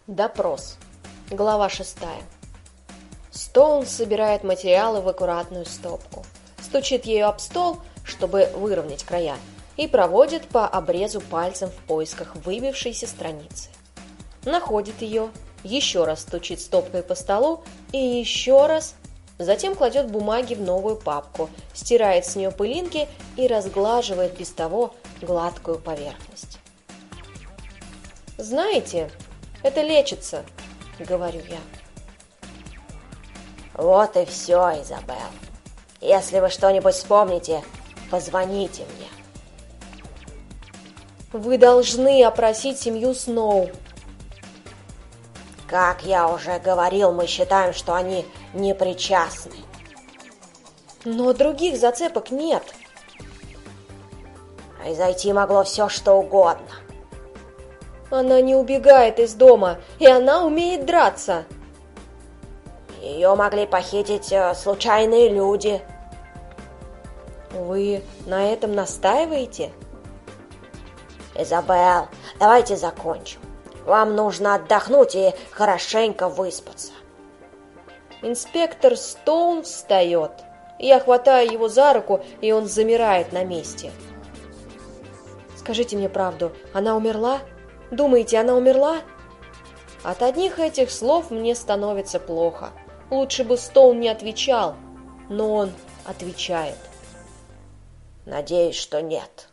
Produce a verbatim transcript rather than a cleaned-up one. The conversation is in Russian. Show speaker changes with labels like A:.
A: Допрос. Глава шестая. Стоун собирает материалы в аккуратную стопку, стучит ею об стол, чтобы выровнять края, и проводит по обрезу пальцем в поисках выбившейся страницы. Находит ее, еще раз стучит стопкой по столу и еще раз, затем кладет бумаги в новую папку, стирает с нее пылинки и разглаживает без того гладкую поверхность. «Знаете, это лечится», — говорю я.
B: Вот и все, Изабелл. Если вы что-нибудь вспомните, позвоните мне.
A: Вы должны опросить семью Сноу.
B: Как я уже говорил, мы считаем, что они не причастны.
A: Но других зацепок нет.
B: Произойти могло все, что угодно.
A: Она не убегает из дома, и она умеет драться.
B: Ее могли похитить э, случайные люди.
A: Вы на этом настаиваете?
B: Изабелл, давайте закончим. Вам нужно отдохнуть и хорошенько выспаться.
A: Инспектор Стоун встает. Я хватаю его за руку, и он замирает на месте. Скажите мне правду, она умерла? Думаете, она умерла? От одних этих слов мне становится плохо. Лучше бы Стоун не отвечал, но он отвечает.
B: Надеюсь, что нет.